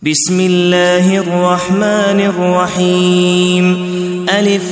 بسم الله الرحمن الرحيم ألف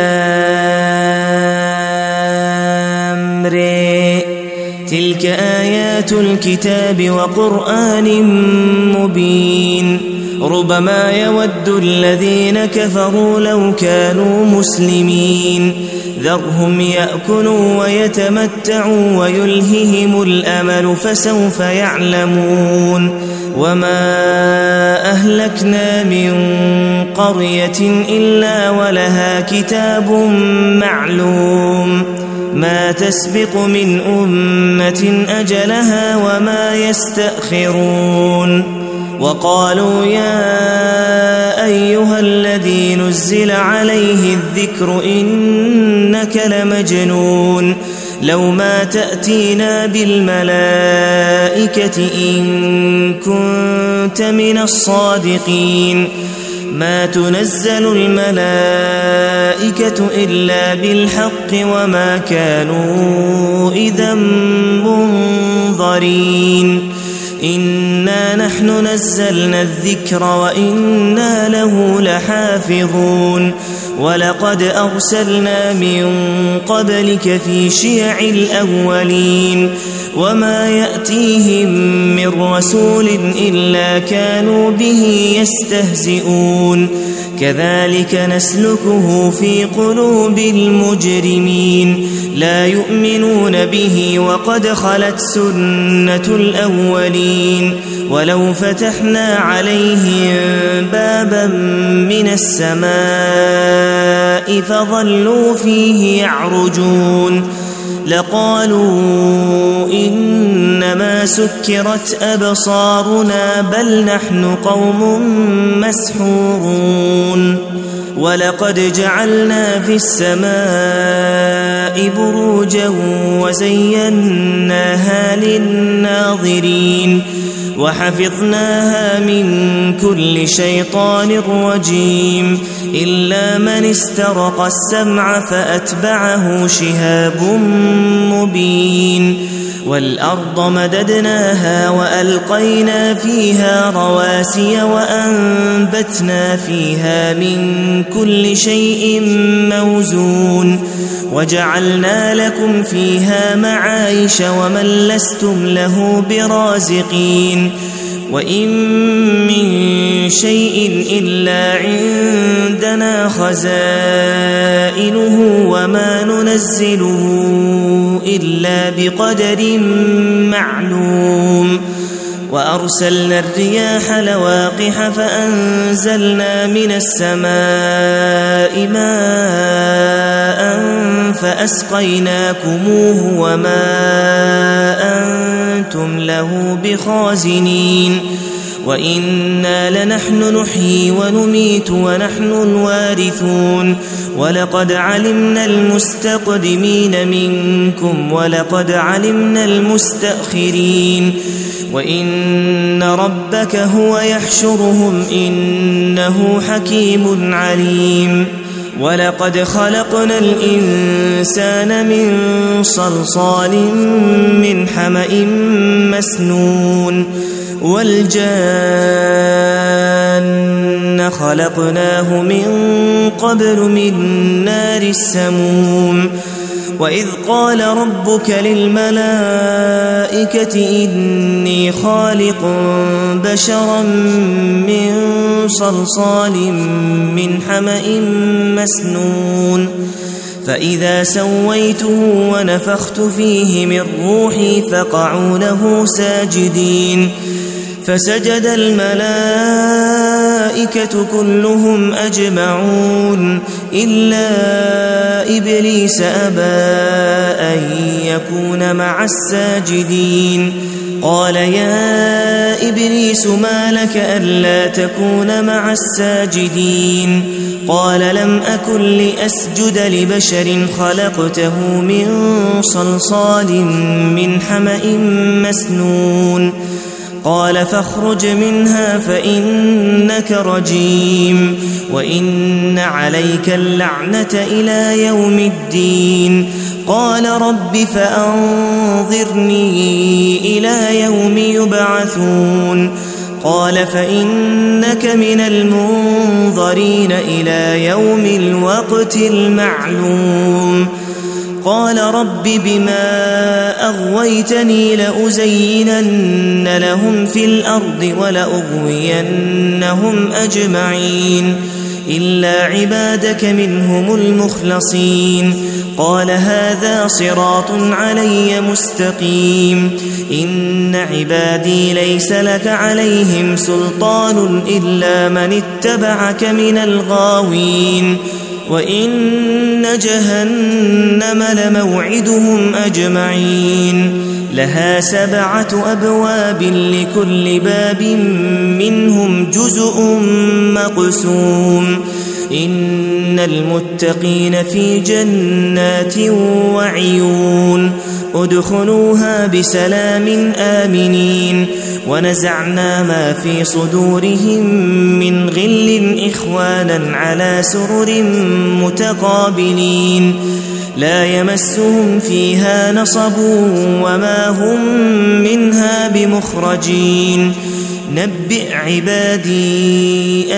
لام ر تلك آيات الكتاب وقرآن مبين ربما يود الذين كفروا لو كانوا مسلمين ذرهم يأكلوا ويتمتعوا ويلههم الأمل فسوف يعلمون وما أهلكنا من قرية إلا ولها كتاب معلوم ما تسبق من أمة أجلها وما يستأخرون وقالوا يا أيها الذي نزل عليه الذكر إنك لمجنون لو ما تأتينا بالملائكة إن كنت من الصادقين ما تنزل الملائكة إلا بالحق وما كانوا إذا منظرين إنا نحن نزلنا الذكر وإنا له لحافظون ولقد أرسلنا من قبلك في شيع الأولين وما يأتيهم من رسول إلا كانوا به يستهزئون كذلك نسلكه في قلوب المجرمين لا يؤمنون به وقد خلت سنة الأولين ولو فتحنا عليهم بابا من السماء فظلوا فيه يعرجون لقالوا إنما سكرت أبصارنا بل نحن قوم مسحورون ولقد جعلنا في السماء بروجا وزيناها للناظرين وحفظناها من كل شيطان رجيم إلا من استرق السمع فأتبعه شهاب مبين والأرض مددناها وألقينا فيها رواسي وأنبتنا فيها من كل شيء موزون وجعلنا لكم فيها معايش ومن لستم له برازقين وإن من شيء إلا عندنا خزائنه وما ننزله إلا بقدر معلوم وأرسلنا الرياح لواقح فأنزلنا من السماء ماء فأسقيناكموه وما أنتم له بخازنين وإنا لنحن نحيي ونميت ونحن الوارثون ولقد علمنا المستقدمين منكم ولقد علمنا المستأخرين وإن ربك هو يحشرهم إنه حكيم عليم ولقد خلقنا الإنسان من صلصال من حمأ مسنون والجان خلقناه من قبل من نار السموم وإذ قال ربك للملائكة إني خالق بشرا من صلصال من حمأ مسنون فإذا سويته ونفخت فيه من روحي فقعوا له ساجدين فسجد الملائكة كلهم أجمعون إلا إبليس أبى أن يكون مع الساجدين قال يا إبليس ما لك ألا تكون مع الساجدين قال لم أكن لأسجد لبشر خلقته من صلصال من حمأ مسنون قال فاخرج منها فإنك رجيم وإن عليك اللعنة إلى يوم الدين قال رب فأنظرني إلى يوم يبعثون قال فإنك من المنظرين إلى يوم الوقت المعلوم قال رب بما أغويتني لأزينن لهم في الأرض ولأغوينهم أجمعين إلا عبادك منهم المخلصين قال هذا صراط علي مستقيم إن عبادي ليس لك عليهم سلطان إلا من اتبعك من الغاوين وإن جهنم لموعدهم أجمعين لها 7 أبواب لكل باب منهم جزء مقسوم إن المتقين في جنات وعيون ادخلوها بسلام آمنين ونزعنا ما في صدورهم من غل إخوانا على سرر متقابلين لا يمسهم فيها نصب وما هم منها بمخرجين نبئ عبادي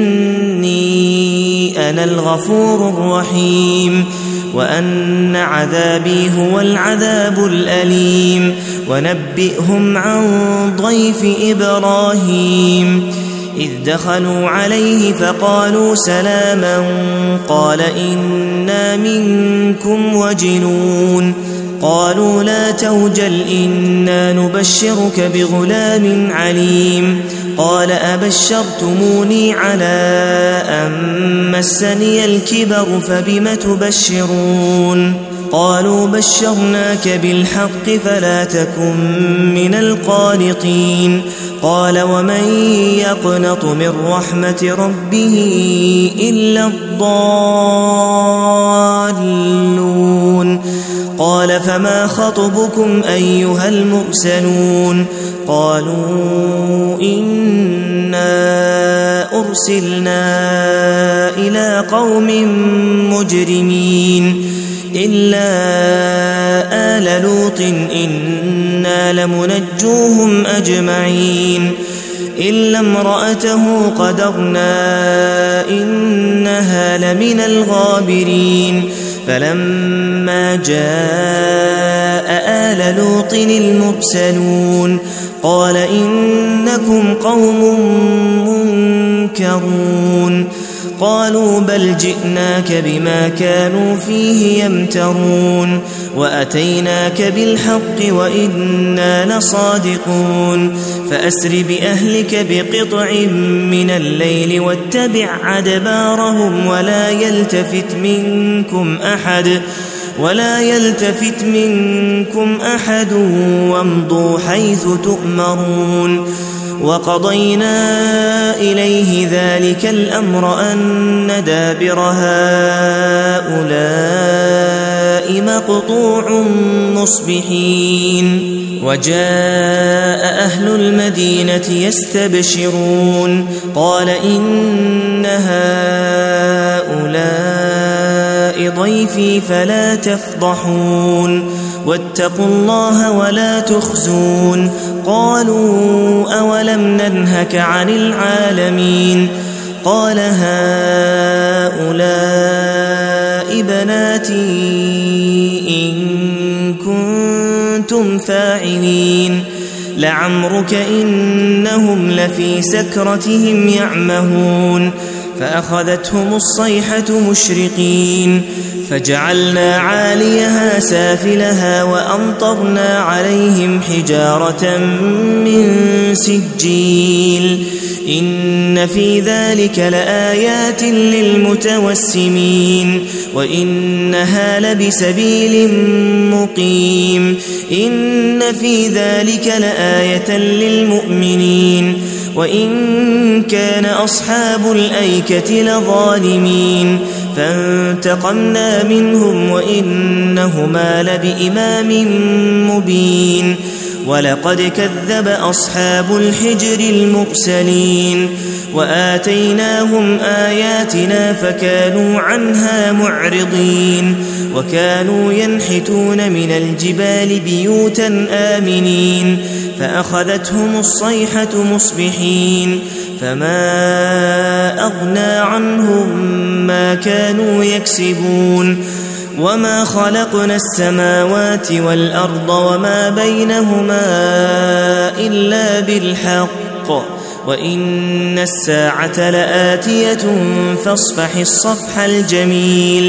أني أنا الغفور الرحيم وأن عذابي هو العذاب الأليم ونبئهم عن ضيف إبراهيم إذ دخلوا عليه فقالوا سلاما قال إنا منكم وجلون قالوا لا توجل إنا نبشرك بغلام عليم قال أبشرتموني على أن مسني الكبر فبم تبشرون قالوا بشرناك بالحق فلا تكن من القانطين قال ومن يقنط من رحمة ربه إلا الضالون قال فما خطبكم أيها المرسلون قالوا إنا أرسلنا إلى قوم مجرمين إلا آل لوط إنا لمنجوهم أجمعين إلا امرأته قدرنا إنها لمن الغابرين فلما جاء آل لوط المرسلون قال إنكم قوم منكرون قالوا بل جئناك بما كانوا فيه يمترون وأتيناك بالحق وإنا لصادقون فأسر بأهلك بقطع من الليل واتبع أدبارهم ولا يلتفت منكم أحد وامضوا حيث تؤمرون وقضينا إليه ذلك الأمر أن دابر هؤلاء مقطوع مصبحين وجاء أهل المدينة يستبشرون قال إن هؤلاء ضيفي فلا تفضحون واتقوا الله ولا تخزون قالوا أولم ننهك عن العالمين قال هؤلاء بناتي إن كنتم فاعلين لعمرك إنهم لفي سكرتهم يعمهون فأخذتهم الصيحة مشرقين فجعلنا عاليها سافلها وأمطرنا عليهم حجارة من سجيل إن في ذلك لآيات للمتوسمين وإنها لبسبيل مقيم إن في ذلك لآية للمؤمنين وإن كان أصحاب الأيكة لظالمين فانتقمنا منهم وإنهما لبإمام مبين ولقد كذب أصحاب الحجر المرسلين وآتيناهم آياتنا فكانوا عنها معرضين وكانوا ينحتون من الجبال بيوتا آمنين فأخذتهم الصيحة مصبحين فما أغنى عنهم ما كانوا يكسبون وما خلقنا السماوات والأرض وما بينهما إلا بالحق وإن الساعة لآتية فاصفح الصفح الجميل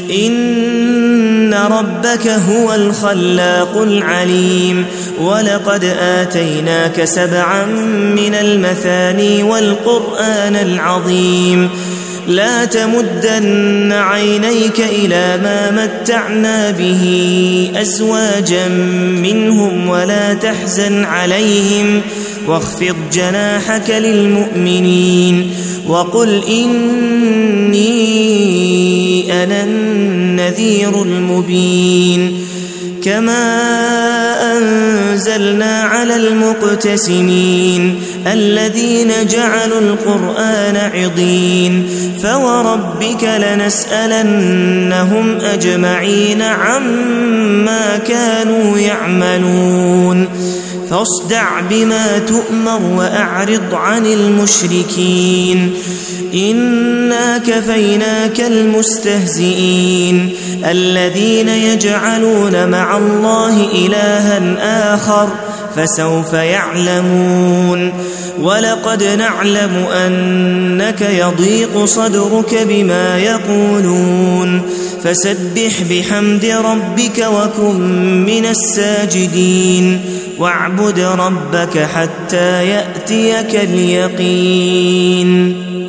إن ربك هو الخلاق العليم ولقد آتيناك 7 من المثاني والقرآن العظيم لا تمدن عينيك إلى ما متعنا به أزواجا منهم ولا تحزن عليهم واخفض جناحك للمؤمنين وقل إني أنا النذير المبين كما أنزلنا على المقتسمين الذين جعلوا القرآن عضين فوربك لنسألنهم أجمعين عما كانوا يعملون فاصدع بما تؤمر وأعرض عن المشركين إنا كفيناك المستهزئين الذين يجعلون مع الله إلها آخر فسوف يعلمون ولقد نعلم أنك يضيق صدرك بما يقولون فسبح بحمد ربك وكن من الساجدين واعبد ربك حتى يأتيك اليقين